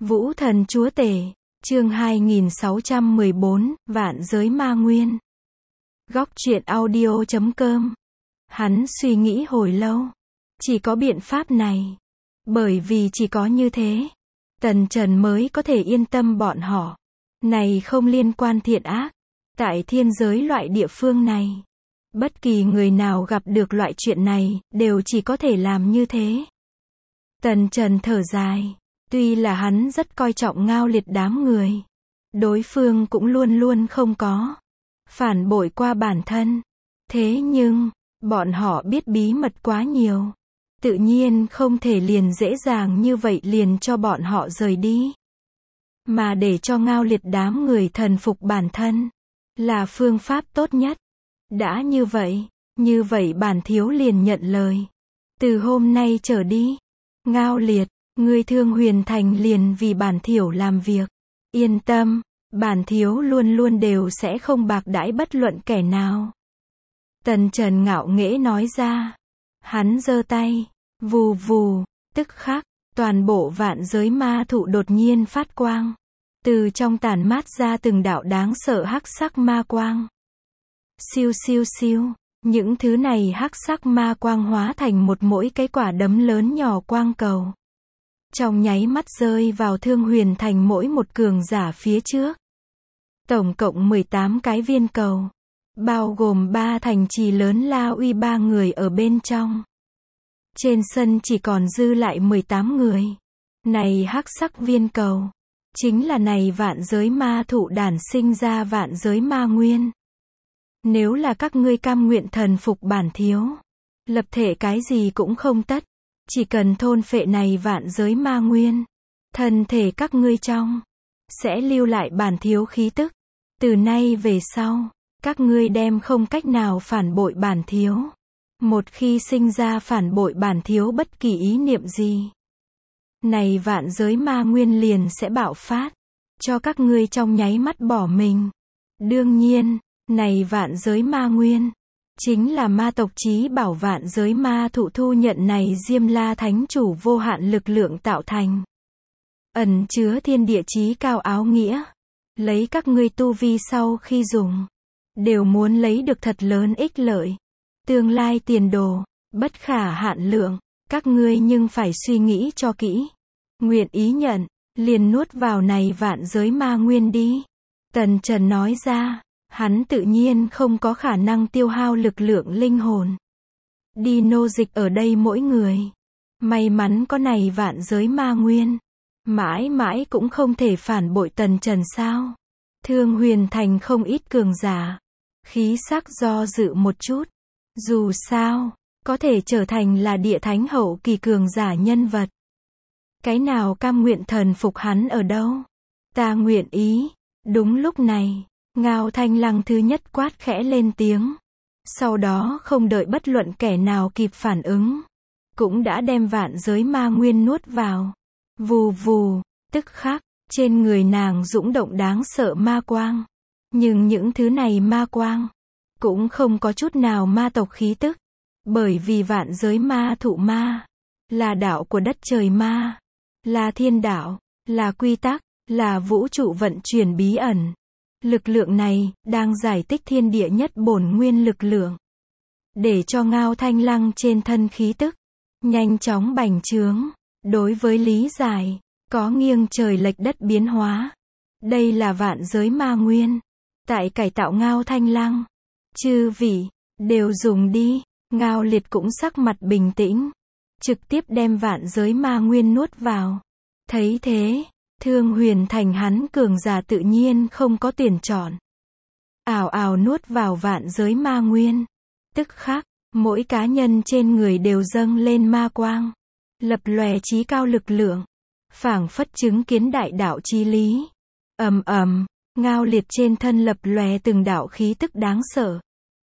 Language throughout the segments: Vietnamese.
Vũ thần chúa tể, chương 2614, Vạn giới ma nguyên. Góc truyện audio.com. Hắn suy nghĩ hồi lâu. Chỉ có biện pháp này. Bởi vì chỉ có như thế, Tần Trần mới có thể yên tâm bọn họ. Này không liên quan thiện ác. Tại thiên giới loại địa phương này, bất kỳ người nào gặp được loại chuyện này, đều chỉ có thể làm như thế. Tần Trần thở dài. Tuy là hắn rất coi trọng Ngao Liệt đám người, đối phương cũng luôn luôn không có phản bội qua bản thân. Thế nhưng, bọn họ biết bí mật quá nhiều. Tự nhiên không thể liền dễ dàng như vậy liền cho bọn họ rời đi. Mà để cho Ngao Liệt đám người thần phục bản thân, là phương pháp tốt nhất. Đã như vậy bản thiếu liền nhận lời. Từ hôm nay trở đi, Ngao Liệt, ngươi Thương Huyền Thành liền vì bản thiểu làm việc. Yên tâm, bản thiếu luôn luôn đều sẽ không bạc đãi bất luận kẻ nào. Tần Trần ngạo nghễ nói ra. Hắn giơ tay, vù vù, tức khắc, toàn bộ vạn giới ma thụ đột nhiên phát quang. Từ trong tản mát ra từng đạo đáng sợ hắc sắc ma quang. Siêu siêu siêu, những thứ này hắc sắc ma quang hóa thành một mỗi cái quả đấm lớn nhỏ quang cầu. Trong nháy mắt rơi vào Thương Huyền Thành mỗi một cường giả phía trước. Tổng cộng 18 cái viên cầu, bao gồm 3 thành trì lớn La Uy 3 người ở bên trong. Trên sân chỉ còn dư lại 18 người. Này hắc sắc viên cầu, chính là này vạn giới ma thụ đản sinh ra vạn giới ma nguyên. Nếu là các ngươi cam nguyện thần phục bản thiếu, lập thể cái gì cũng không tất. Chỉ cần thôn phệ này vạn giới ma nguyên, thân thể các ngươi trong sẽ lưu lại bản thiếu khí tức. Từ nay về sau, các ngươi đem không cách nào phản bội bản thiếu. Một khi sinh ra phản bội bản thiếu bất kỳ ý niệm gì, này vạn giới ma nguyên liền sẽ bạo phát, cho các ngươi trong nháy mắt bỏ mình. Đương nhiên, này vạn giới ma nguyên chính là ma tộc chí bảo vạn giới ma thụ thu nhận này Diêm La Thánh Chủ vô hạn lực lượng tạo thành. Ẩn chứa thiên địa chí cao áo nghĩa. Lấy các ngươi tu vi sau khi dùng, đều muốn lấy được thật lớn ích lợi. Tương lai tiền đồ, bất khả hạn lượng, các ngươi nhưng phải suy nghĩ cho kỹ. Nguyện ý nhận, liền nuốt vào này vạn giới ma nguyên đi. Tần Trần nói ra. Hắn tự nhiên không có khả năng tiêu hao lực lượng linh hồn đi nô dịch ở đây mỗi người. May mắn có này vạn giới ma nguyên, mãi mãi cũng không thể phản bội Tần Trần sao. Thương Huyền Thành không ít cường giả, khí sắc do dự một chút. Dù sao, có thể trở thành là địa thánh hậu kỳ cường giả nhân vật. Cái nào cam nguyện thần phục hắn ở đâu? Ta nguyện ý. Đúng lúc này, Ngao Thanh Lăng thứ nhất quát khẽ lên tiếng. Sau đó không đợi bất luận kẻ nào kịp phản ứng, cũng đã đem vạn giới ma nguyên nuốt vào. Vù vù, tức khắc, trên người nàng dũng động đáng sợ ma quang. Nhưng những thứ này ma quang, cũng không có chút nào ma tộc khí tức. Bởi vì vạn giới ma thụ ma, là đạo của đất trời ma, là thiên đạo, là quy tắc, là vũ trụ vận chuyển bí ẩn. Lực lượng này, đang giải tích thiên địa nhất bổn nguyên lực lượng. Để cho Ngao Thanh Lăng trên thân khí tức, nhanh chóng bành trướng. Đối với lý giải, có nghiêng trời lệch đất biến hóa. Đây là vạn giới ma nguyên. Tại cải tạo Ngao Thanh Lăng. Chư vị, đều dùng đi. Ngao Liệt cũng sắc mặt bình tĩnh. Trực tiếp đem vạn giới ma nguyên nuốt vào. Thấy thế, Thương Huyền Thành hắn cường giả tự nhiên không có tuyển chọn. Ào ào nuốt vào vạn giới ma nguyên. Tức khắc, mỗi cá nhân trên người đều dâng lên ma quang. Lập lòe chí cao lực lượng. Phảng phất chứng kiến đại đạo chí lý. Ầm ầm, Ngao Liệt trên thân lập lòe từng đạo khí tức đáng sợ.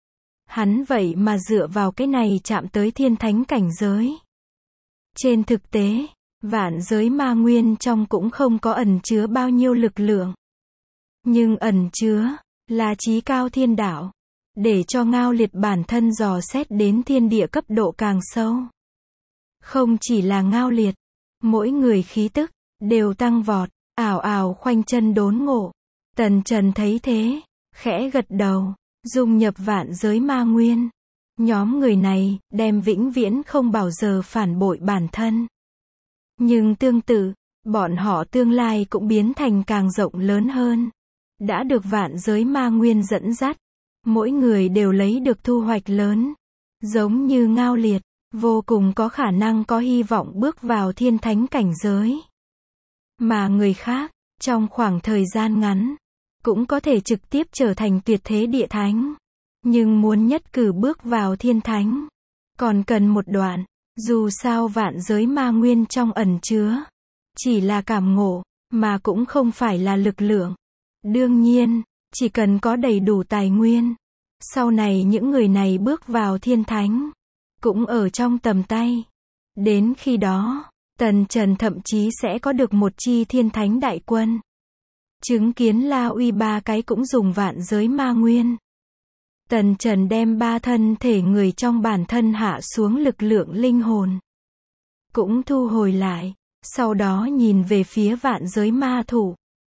Hắn vậy mà dựa vào cái này chạm tới thiên thánh cảnh giới. Trên thực tế, vạn giới ma nguyên trong cũng không có ẩn chứa bao nhiêu lực lượng. Nhưng ẩn chứa, là chí cao thiên đạo. Để cho Ngao Liệt bản thân dò xét đến thiên địa cấp độ càng sâu. Không chỉ là Ngao Liệt, mỗi người khí tức, đều tăng vọt, ảo ảo khoanh chân đốn ngộ. Tần Trần thấy thế, khẽ gật đầu, dung nhập vạn giới ma nguyên. Nhóm người này, đem vĩnh viễn không bao giờ phản bội bản thân. Nhưng tương tự, bọn họ tương lai cũng biến thành càng rộng lớn hơn. Đã được vạn giới ma nguyên dẫn dắt, mỗi người đều lấy được thu hoạch lớn. Giống như Ngao Liệt, vô cùng có khả năng có hy vọng bước vào thiên thánh cảnh giới. Mà người khác, trong khoảng thời gian ngắn, cũng có thể trực tiếp trở thành tuyệt thế địa thánh. Nhưng muốn nhất cử bước vào thiên thánh, còn cần một đoạn. Dù sao vạn giới ma nguyên trong ẩn chứa, chỉ là cảm ngộ, mà cũng không phải là lực lượng. Đương nhiên, chỉ cần có đầy đủ tài nguyên, sau này những người này bước vào thiên thánh, cũng ở trong tầm tay. Đến khi đó, Tần Trần thậm chí sẽ có được một chi thiên thánh đại quân. Chứng kiến La Uy ba cái cũng dùng vạn giới ma nguyên. Tần Trần đem 3 thân thể người trong bản thân hạ xuống lực lượng linh hồn. Cũng thu hồi lại. Sau đó nhìn về phía vạn giới ma thủ.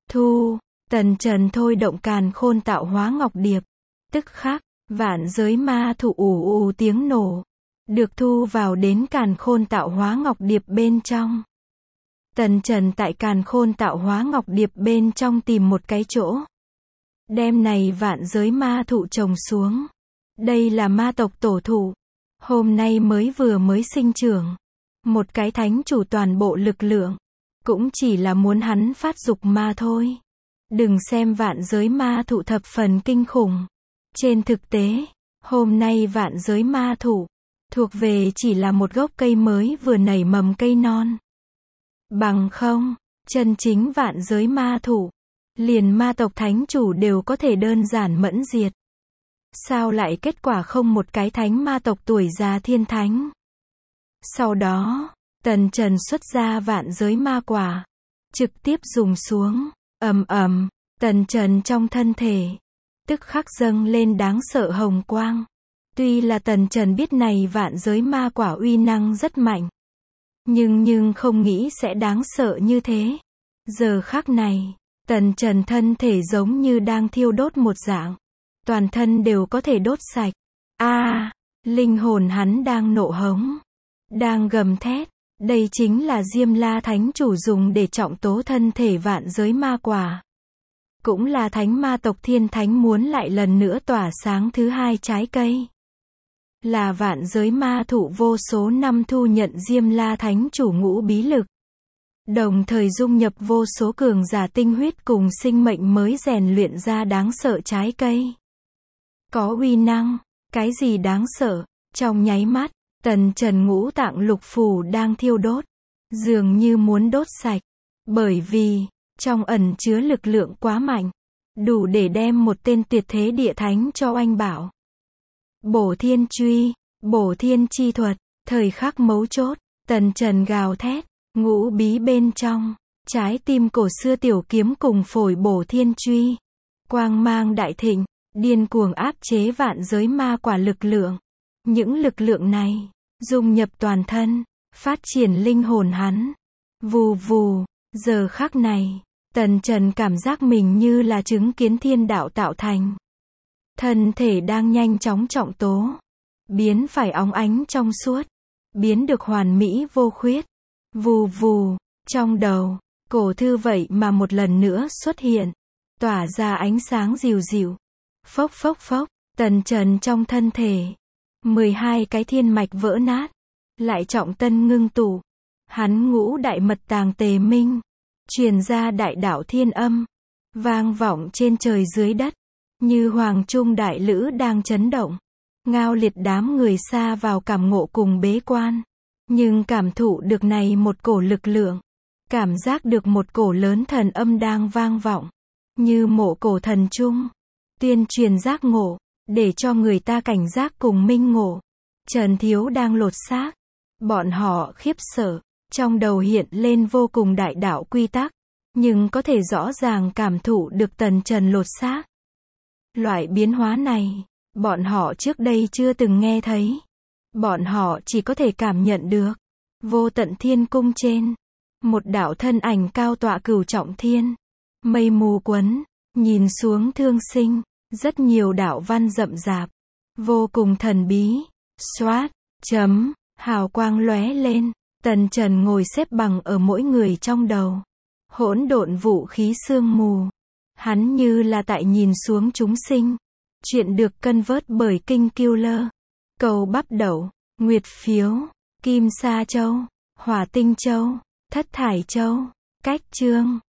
Tần Trần thôi động càn khôn tạo hóa ngọc điệp. Tức khắc, vạn giới ma thủ ù ù tiếng nổ. Được thu vào đến càn khôn tạo hóa ngọc điệp bên trong. Tần Trần tại càn khôn tạo hóa ngọc điệp bên trong tìm một cái chỗ. Đem này vạn giới ma thụ trồng xuống. Đây là ma tộc tổ thụ. Hôm nay vừa mới sinh trưởng. Một cái thánh chủ toàn bộ lực lượng. Cũng chỉ là muốn hắn phát dục mà thôi. Đừng xem vạn giới ma thụ thập phần kinh khủng. Trên thực tế, hôm nay vạn giới ma thụ thuộc về chỉ là một gốc cây mới vừa nảy mầm cây non. Bằng không, chân chính vạn giới ma thụ, liền ma tộc thánh chủ đều có thể đơn giản mẫn diệt. Sao lại kết quả không một cái thánh ma tộc tuổi già thiên thánh? Sau đó, Tần Trần xuất ra vạn giới ma quả, trực tiếp dùng xuống, ầm, Tần Trần trong thân thể, tức khắc dâng lên đáng sợ hồng quang. Tuy là Tần Trần biết này vạn giới ma quả uy năng rất mạnh, nhưng không nghĩ sẽ đáng sợ như thế. Giờ khắc này, Tần Trần thân thể giống như đang thiêu đốt một dạng. Toàn thân đều có thể đốt sạch. Linh hồn hắn đang nộ hống. Đang gầm thét. Đây chính là Diêm La Thánh Chủ dùng để trọng tố thân thể vạn giới ma quả. Cũng là thánh ma tộc thiên thánh muốn lại lần nữa tỏa sáng thứ hai trái cây. Là vạn giới ma thụ vô số năm thu nhận Diêm La Thánh Chủ ngũ bí lực. Đồng thời dung nhập vô số cường giả tinh huyết cùng sinh mệnh mới rèn luyện ra đáng sợ trái cây. Có uy năng, cái gì đáng sợ, trong nháy mắt, Tần Trần ngũ tạng lục phủ đang thiêu đốt, dường như muốn đốt sạch, bởi vì, trong ẩn chứa lực lượng quá mạnh, đủ để đem một tên tuyệt thế địa thánh cho oanh bảo. Bổ thiên truy, bổ thiên chi thuật, thời khắc mấu chốt, Tần Trần gào thét, ngũ bí bên trong, trái tim cổ xưa tiểu kiếm cùng phổi bổ thiên truy, quang mang đại thịnh, điên cuồng áp chế vạn giới ma quả lực lượng. Những lực lượng này, dung nhập toàn thân, phát triển linh hồn hắn. Vù vù, giờ khắc này, Tần Trần cảm giác mình như là chứng kiến thiên đạo tạo thành. Thân thể đang nhanh chóng trọng tố, biến phải óng ánh trong suốt, biến được hoàn mỹ vô khuyết. Vù vù, trong đầu, cổ thư vậy mà một lần nữa xuất hiện, tỏa ra ánh sáng dịu dịu. Phốc phốc phốc, Tần Trần trong thân thể, 12 cái thiên mạch vỡ nát, lại trọng tân ngưng tụ. Hắn ngũ đại mật tàng tề minh, truyền ra đại đạo thiên âm, vang vọng trên trời dưới đất, như hoàng trung đại lữ đang chấn động. Ngao Liệt đám người xa vào cảm ngộ cùng bế quan, nhưng cảm thụ được này một cổ lực lượng, cảm giác được một cổ lớn thần âm đang vang vọng, như mộ cổ thần trung, tuyên truyền giác ngộ, để cho người ta cảnh giác cùng minh ngộ. Trần Thiếu đang lột xác, bọn họ khiếp sợ, trong đầu hiện lên vô cùng đại đạo quy tắc, nhưng có thể rõ ràng cảm thụ được Tần Trần lột xác. Loại biến hóa này, bọn họ trước đây chưa từng nghe thấy. Bọn họ chỉ có thể cảm nhận được. Vô tận thiên cung trên, Một đạo thân ảnh cao tọa cửu trọng thiên. Mây mù quấn, nhìn xuống thương sinh, rất nhiều đạo văn rậm rạp, vô cùng thần bí. Xoát, chấm, hào quang lóe lên, Tần Trần ngồi xếp bằng ở mỗi người trong đầu. Hỗn độn vũ khí sương mù. Hắn như là tại nhìn xuống chúng sinh. Chuyện được cân vớt bởi Kinh Killer. Cầu bắp đậu, nguyệt phiếu, kim sa châu, hỏa tinh châu, thất thải châu, cách chương.